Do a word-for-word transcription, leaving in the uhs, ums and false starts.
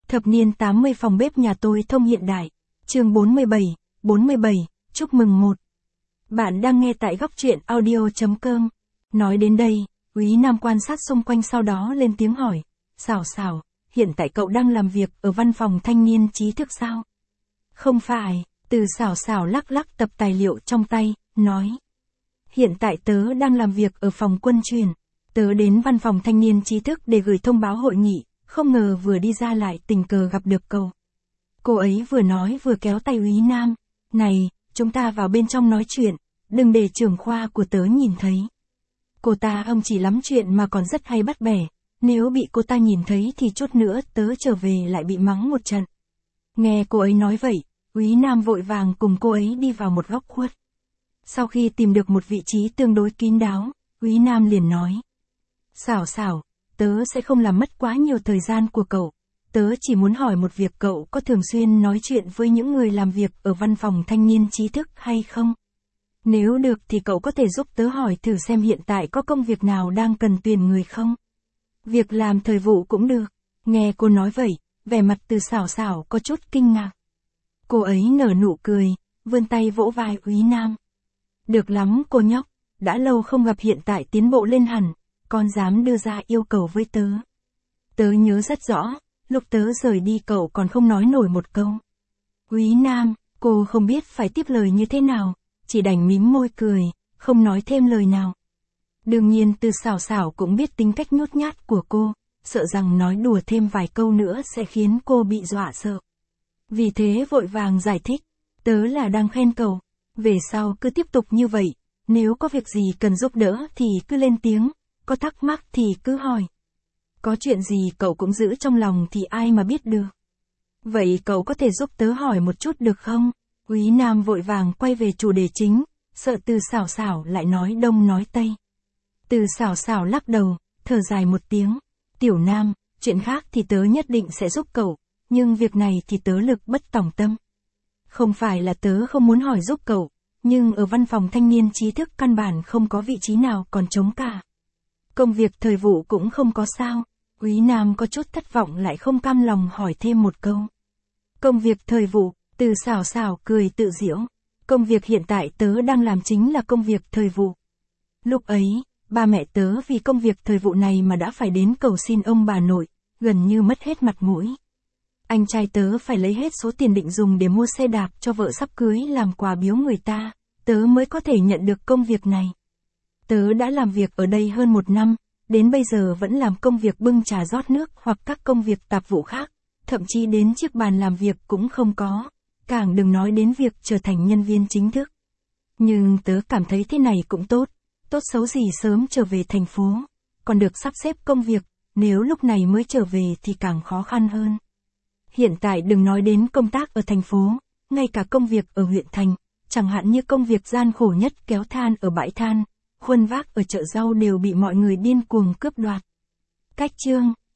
Thập niên tám mươi phòng bếp nhà tôi thông hiện đại. Chương bốn mươi bảy, bốn mươi bảy, chúc mừng một. Bạn đang nghe tại góc truyện audio.com. Nói đến đây, Úy Nam quan sát xung quanh sau đó lên tiếng hỏi. Xảo xảo, hiện tại cậu đang làm việc ở văn phòng thanh niên trí thức sao? Không phải, Từ xảo xảo lắc lắc tập tài liệu trong tay, nói. Hiện tại tớ đang làm việc ở phòng quân truyền. Tớ đến văn phòng thanh niên trí thức để gửi thông báo hội nghị, không ngờ vừa đi ra lại tình cờ gặp được cậu. Cô ấy vừa nói vừa kéo tay Úy Nam. Này, chúng ta vào bên trong nói chuyện, đừng để trưởng khoa của tớ nhìn thấy. Cô ta không chỉ lắm chuyện mà còn rất hay bắt bẻ, nếu bị cô ta nhìn thấy thì chút nữa tớ trở về lại bị mắng một trận. Nghe cô ấy nói vậy, Úy Nam vội vàng cùng cô ấy đi vào một góc khuất. Sau khi tìm được một vị trí tương đối kín đáo, Úy Nam liền nói. Xảo xảo, tớ sẽ không làm mất quá nhiều thời gian của cậu. Tớ chỉ muốn hỏi một việc, cậu có thường xuyên nói chuyện với những người làm việc ở văn phòng thanh niên trí thức hay không? Nếu được thì cậu có thể giúp tớ hỏi thử xem hiện tại có công việc nào đang cần tuyển người không? Việc làm thời vụ cũng được. Nghe cô nói vậy, vẻ mặt Từ xảo xảo có chút kinh ngạc. Cô ấy nở nụ cười, vươn tay vỗ vai Úy Nam. Được lắm cô nhóc, đã lâu không gặp, hiện tại tiến bộ lên hẳn, con dám đưa ra yêu cầu với tớ. Tớ nhớ rất rõ, lúc tớ rời đi cậu còn không nói nổi một câu. Úy Nam, cô không biết phải tiếp lời như thế nào, chỉ đành mím môi cười, không nói thêm lời nào. Đương nhiên Từ xảo xảo cũng biết tính cách nhút nhát của cô, sợ rằng nói đùa thêm vài câu nữa sẽ khiến cô bị dọa sợ. Vì thế vội vàng giải thích, tớ là đang khen cậu, về sau cứ tiếp tục như vậy, nếu có việc gì cần giúp đỡ thì cứ lên tiếng, có thắc mắc thì cứ hỏi. Có chuyện gì cậu cũng giữ trong lòng thì ai mà biết được. Vậy cậu có thể giúp tớ hỏi một chút được không? Úy Nam vội vàng quay về chủ đề chính, sợ Từ xảo xảo lại nói đông nói tây. Từ xảo xảo lắc đầu, thở dài một tiếng. Tiểu Nam, chuyện khác thì tớ nhất định sẽ giúp cậu, nhưng việc này thì tớ lực bất tòng tâm. Không phải là tớ không muốn hỏi giúp cậu, nhưng ở văn phòng thanh niên trí thức căn bản không có vị trí nào còn trống cả. Công việc thời vụ cũng không có sao. Úy Nam có chút thất vọng lại không cam lòng hỏi thêm một câu. Công việc thời vụ, Từ xảo xảo cười tự giễu. Công việc hiện tại tớ đang làm chính là công việc thời vụ. Lúc ấy, ba mẹ tớ vì công việc thời vụ này mà đã phải đến cầu xin ông bà nội, gần như mất hết mặt mũi. Anh trai tớ phải lấy hết số tiền định dùng để mua xe đạp cho vợ sắp cưới làm quà biếu người ta, tớ mới có thể nhận được công việc này. Tớ đã làm việc ở đây hơn một năm, đến bây giờ vẫn làm công việc bưng trà rót nước hoặc các công việc tạp vụ khác, thậm chí đến chiếc bàn làm việc cũng không có, càng đừng nói đến việc trở thành nhân viên chính thức. Nhưng tớ cảm thấy thế này cũng tốt, tốt xấu gì sớm trở về thành phố, còn được sắp xếp công việc, nếu lúc này mới trở về thì càng khó khăn hơn. Hiện tại đừng nói đến công tác ở thành phố, ngay cả công việc ở huyện thành, chẳng hạn như công việc gian khổ nhất kéo than ở bãi than, khuân vác ở chợ rau đều bị mọi người điên cuồng cướp đoạt. Cách chương